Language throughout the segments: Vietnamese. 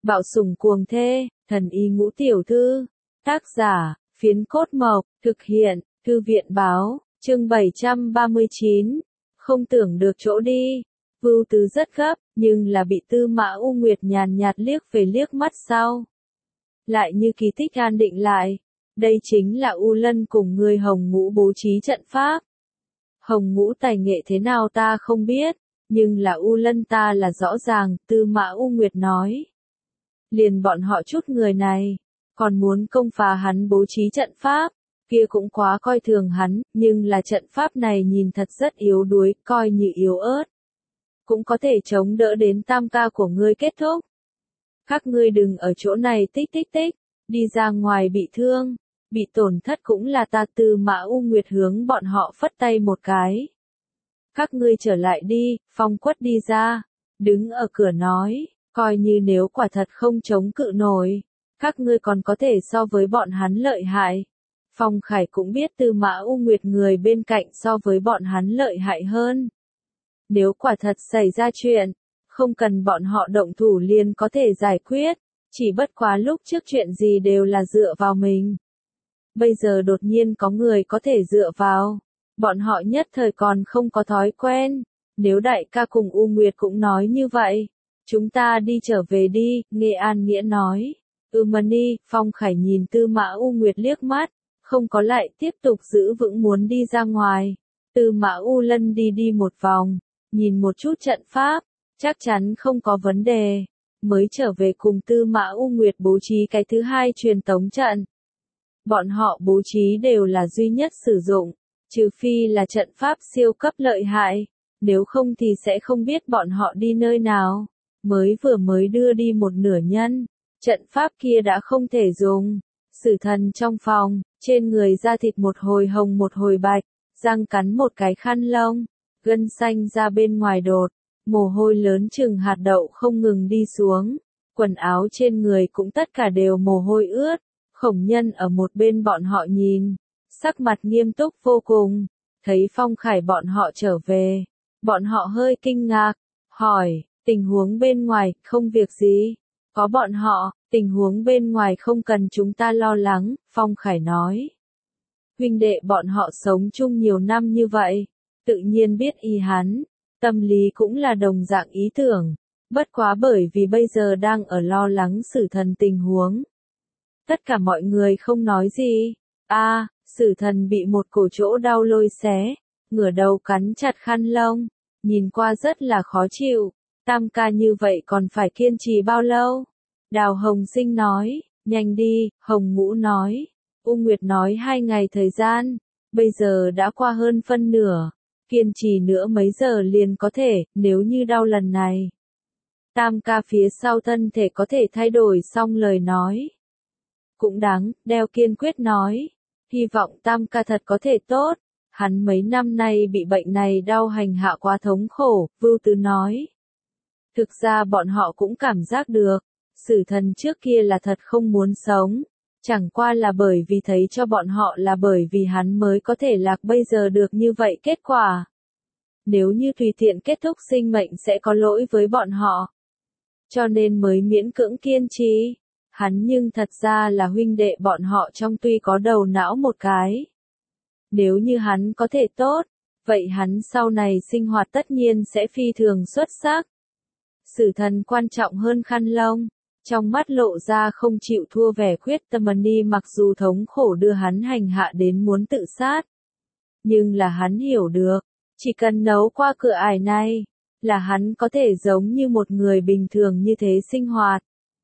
Bạo sủng cuồng thê, thần y ngũ tiểu thư. Tác giả, Phiến Cốt Mộc, thực hiện, Thư viện báo, chương 739. Không tưởng được chỗ đi. Vưu Tứ rất gấp, nhưng là bị Tư Mã U Nguyệt nhàn nhạt liếc về liếc mắt sau. Lại như kỳ tích an định lại. Đây chính là U Lân cùng người Hồng Ngũ bố trí trận pháp. Hồng Ngũ tài nghệ thế nào ta không biết, nhưng là U Lân ta là rõ ràng, Tư Mã U Nguyệt nói. Liền bọn họ chút người này, còn muốn công phá hắn bố trí trận pháp, kia cũng quá coi thường hắn, nhưng là trận pháp này nhìn thật rất yếu đuối, coi như yếu ớt. Cũng có thể chống đỡ đến tam ca của ngươi kết thúc. Các ngươi đừng ở chỗ này tích tích tích, đi ra ngoài bị thương, bị tổn thất cũng là ta. Tư Mã U Nguyệt hướng bọn họ phất tay một cái. Các ngươi trở lại đi, Phong Quất đi ra, đứng ở cửa nói, coi như nếu quả thật không chống cự nổi, các ngươi còn có thể so với bọn hắn lợi hại. Phong Khải cũng biết Tư Mã U Nguyệt người bên cạnh so với bọn hắn lợi hại hơn. Nếu quả thật xảy ra chuyện, không cần bọn họ động thủ liền có thể giải quyết, chỉ bất quá lúc trước chuyện gì đều là dựa vào mình. Bây giờ đột nhiên có người có thể dựa vào, bọn họ nhất thời còn không có thói quen. Nếu đại ca cùng U Nguyệt cũng nói như vậy, chúng ta đi trở về đi, Nghe An Nghĩa nói. Mani, Phong Khải nhìn Tư Mã U Nguyệt liếc mắt, không có lại tiếp tục giữ vững muốn đi ra ngoài. Tư Mã U Lân đi một vòng, nhìn một chút trận pháp, chắc chắn không có vấn đề, mới trở về cùng Tư Mã U Nguyệt bố trí cái thứ hai truyền tống trận. Bọn họ bố trí đều là duy nhất sử dụng, trừ phi là trận pháp siêu cấp lợi hại, nếu không thì sẽ không biết bọn họ đi nơi nào. Mới đưa đi một nửa nhân, trận pháp kia đã không thể dùng. Sử Thần trong phòng, trên người da thịt một hồi hồng một hồi bạch, răng cắn một cái khăn lông, gân xanh ra bên ngoài đột, mồ hôi lớn chừng hạt đậu không ngừng đi xuống, quần áo trên người cũng tất cả đều mồ hôi ướt. Khổng Nhân ở một bên bọn họ nhìn, sắc mặt nghiêm túc vô cùng, thấy Phong Khải bọn họ trở về, bọn họ hơi kinh ngạc, hỏi, tình huống bên ngoài, không việc gì, có bọn họ, tình huống bên ngoài không cần chúng ta lo lắng, Phong Khải nói. Huynh đệ bọn họ sống chung nhiều năm như vậy, tự nhiên biết ý hắn, tâm lý cũng là đồng dạng ý tưởng, bất quá bởi vì bây giờ đang ở lo lắng Sử Thần tình huống. Tất cả mọi người không nói gì. Sử Thần bị một cổ chỗ đau lôi xé, ngửa đầu cắn chặt khăn lông, nhìn qua rất là khó chịu. Tam ca như vậy còn phải kiên trì bao lâu? Đào Hồng Sinh nói, nhanh đi, Hồng Ngũ nói. U Nguyệt nói 2 ngày thời gian, bây giờ đã qua hơn phân nửa, kiên trì nữa mấy giờ liền có thể, nếu như đau lần này. Tam ca phía sau thân thể có thể thay đổi xong lời nói. Cũng đáng, Đeo kiên quyết nói. Hy vọng Tam ca thật có thể tốt. Hắn mấy năm nay bị bệnh này đau hành hạ quá thống khổ, Vưu Tứ nói. Thực ra bọn họ cũng cảm giác được, Sử Thần trước kia là thật không muốn sống. Chẳng qua là bởi vì thấy cho bọn họ là bởi vì hắn mới có thể lạc bây giờ được như vậy kết quả. Nếu như tùy tiện kết thúc sinh mệnh sẽ có lỗi với bọn họ. Cho nên mới miễn cưỡng kiên trì. Hắn nhưng thật ra là huynh đệ bọn họ trong tuy có đầu não một cái. Nếu như hắn có thể tốt, vậy hắn sau này sinh hoạt tất nhiên sẽ phi thường xuất sắc. Sử Thần quan trọng hơn khăn lông, trong mắt lộ ra không chịu thua vẻ khuyết tâm Mani mặc dù thống khổ đưa hắn hành hạ đến muốn tự sát. Nhưng là hắn hiểu được, chỉ cần nấu qua cửa ải này, là hắn có thể giống như một người bình thường như thế sinh hoạt.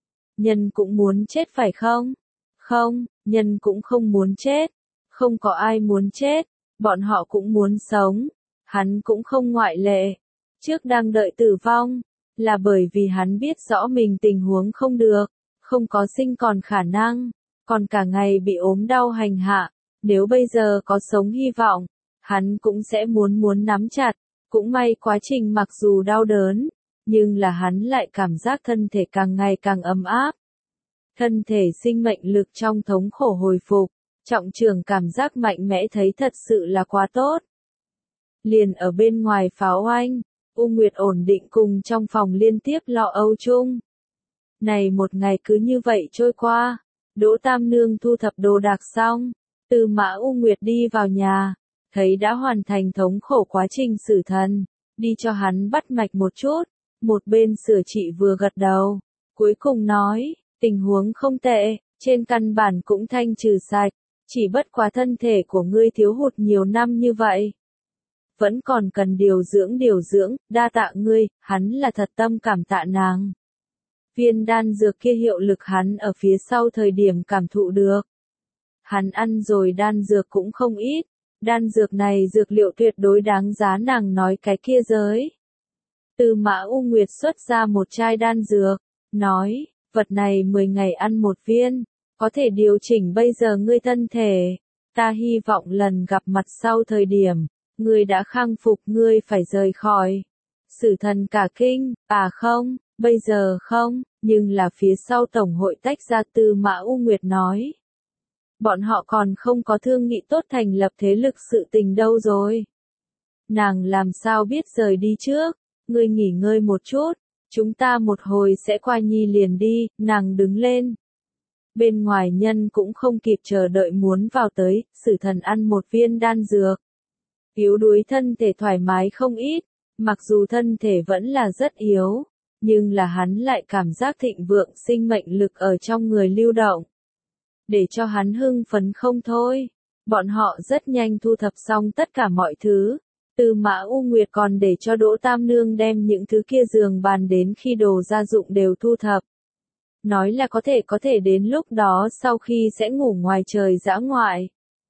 Nhân cũng muốn chết phải không? Không, nhân cũng không muốn chết. Không có ai muốn chết, bọn họ cũng muốn sống. Hắn cũng không ngoại lệ. Trước đang đợi tử vong, là bởi vì hắn biết rõ mình tình huống không được, không có sinh còn khả năng, còn cả ngày bị ốm đau hành hạ. Nếu bây giờ có sống hy vọng, hắn cũng sẽ muốn nắm chặt. Cũng may quá trình mặc dù đau đớn, nhưng là hắn lại cảm giác thân thể càng ngày càng ấm áp. Thân thể sinh mệnh lực trong thống khổ hồi phục, trọng trưởng cảm giác mạnh mẽ thấy thật sự là quá tốt. Liền ở bên ngoài pháo oanh, U Nguyệt ổn định cùng trong phòng liên tiếp lo âu chung. Này một ngày cứ như vậy trôi qua, Đỗ Tam Nương thu thập đồ đạc xong, Tư Mã U Nguyệt đi vào nhà, thấy đã hoàn thành thống khổ quá trình xử thần, đi cho hắn bắt mạch một chút, một bên sửa trị vừa gật đầu, cuối cùng nói, tình huống không tệ, trên căn bản cũng thanh trừ sạch, chỉ bất quá thân thể của ngươi thiếu hụt nhiều năm như vậy. Vẫn còn cần điều dưỡng, đa tạ ngươi, hắn là thật tâm cảm tạ nàng. Viên đan dược kia hiệu lực hắn ở phía sau thời điểm cảm thụ được. Hắn ăn rồi đan dược cũng không ít, đan dược này dược liệu tuyệt đối đáng giá nàng nói cái kia giới. Tư Mã U Nguyệt xuất ra một chai đan dược, nói, vật này 10 ngày ăn một viên, có thể điều chỉnh bây giờ ngươi thân thể, ta hy vọng lần gặp mặt sau thời điểm, ngươi đã khang phục ngươi phải rời khỏi. Sử thần cả kinh, không, bây giờ không, nhưng là phía sau tổng hội tách ra. Tư Mã U Nguyệt nói. Bọn họ còn không có thương nghị tốt thành lập thế lực sự tình đâu rồi. Nàng làm sao biết rời đi trước, ngươi nghỉ ngơi một chút, chúng ta một hồi sẽ qua nhi liền đi, nàng đứng lên. Bên ngoài nhân cũng không kịp chờ đợi muốn vào tới, Sử thần ăn một viên đan dược. Yếu đuối thân thể thoải mái không ít, mặc dù thân thể vẫn là rất yếu, nhưng là hắn lại cảm giác thịnh vượng sinh mệnh lực ở trong người lưu động. Để cho hắn hưng phấn không thôi. Bọn họ rất nhanh thu thập xong tất cả mọi thứ. Tư Mã U Nguyệt còn để cho Đỗ Tam Nương đem những thứ kia giường bàn đến khi đồ gia dụng đều thu thập. Nói là có thể đến lúc đó sau khi sẽ ngủ ngoài trời dã ngoại.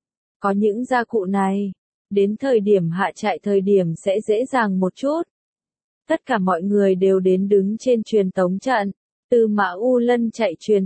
Có những gia cụ này, đến thời điểm hạ trại thời điểm sẽ dễ dàng một chút. Tất cả mọi người đều đến đứng trên truyền tống trận. Tư Mã U Lân chạy truyền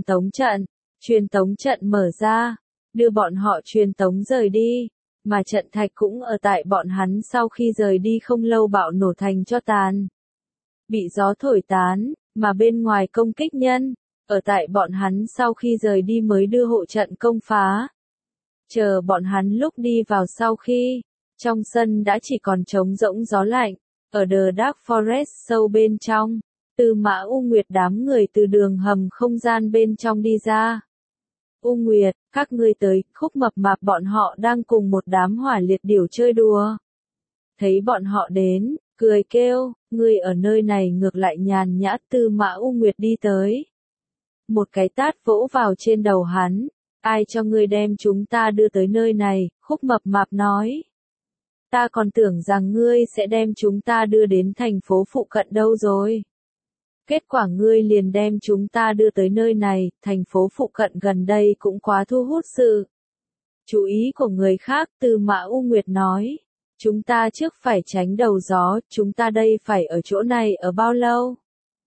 tống trận mở ra, đưa bọn họ truyền tống rời đi, mà trận thạch cũng ở tại bọn hắn sau khi rời đi không lâu bạo nổ thành tro tàn. Bị gió thổi tán, mà bên ngoài công kích nhân, ở tại bọn hắn sau khi rời đi mới đưa hộ trận công phá. Chờ bọn hắn lúc đi vào sau khi, trong sân đã chỉ còn trống rỗng gió lạnh, ở The Dark Forest sâu bên trong, Tư Mã U Nguyệt đám người từ đường hầm không gian bên trong đi ra. U Nguyệt, các ngươi tới, Khúc Mập Mạp bọn họ đang cùng một đám hỏa liệt điểu chơi đùa. Thấy bọn họ đến, cười kêu, ngươi ở nơi này ngược lại nhàn nhã. Tư Mã U Nguyệt đi tới. Một cái tát vỗ vào trên đầu hắn, ai cho ngươi đem chúng ta đưa tới nơi này, Khúc Mập Mạp nói. Ta còn tưởng rằng ngươi sẽ đem chúng ta đưa đến thành phố phụ cận đâu rồi. Kết quả ngươi liền đem chúng ta đưa tới nơi này, thành phố phụ cận gần đây cũng quá thu hút sự chú ý của người khác. Tư Mã U Nguyệt nói, chúng ta trước phải tránh đầu gió, chúng ta đây phải ở chỗ này ở bao lâu?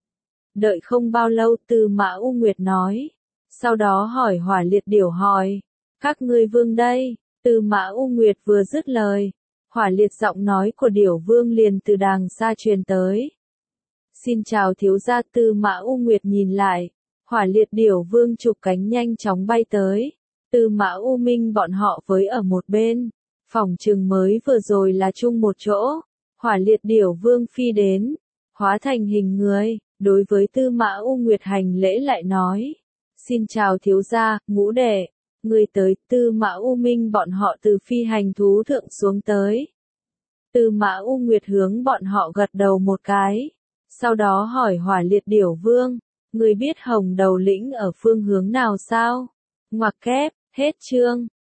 Đợi không bao lâu. Tư Mã U Nguyệt nói, sau đó hỏi hỏa liệt điểu hỏi, các ngươi vương đây? Tư Mã U Nguyệt vừa dứt lời, hỏa liệt giọng nói của điểu vương liền từ đàng xa truyền tới. Xin chào thiếu gia. Tư Mã U Nguyệt nhìn lại, hỏa liệt điểu vương chụp cánh nhanh chóng bay tới. Tư Mã U Minh bọn họ với ở một bên, phỏng chừng mới vừa rồi là chung một chỗ. Hỏa liệt điểu vương phi đến, hóa thành hình người, đối với Tư Mã U Nguyệt hành lễ lại nói, xin chào thiếu gia, ngũ đệ, người tới. Tư Mã U Minh bọn họ từ phi hành thú thượng xuống tới. Tư Mã U Nguyệt hướng bọn họ gật đầu một cái. Sau đó hỏi hỏa liệt điểu vương, người biết Hồng Đầu Lĩnh ở phương hướng nào sao? Ngoặc kép, hết chương.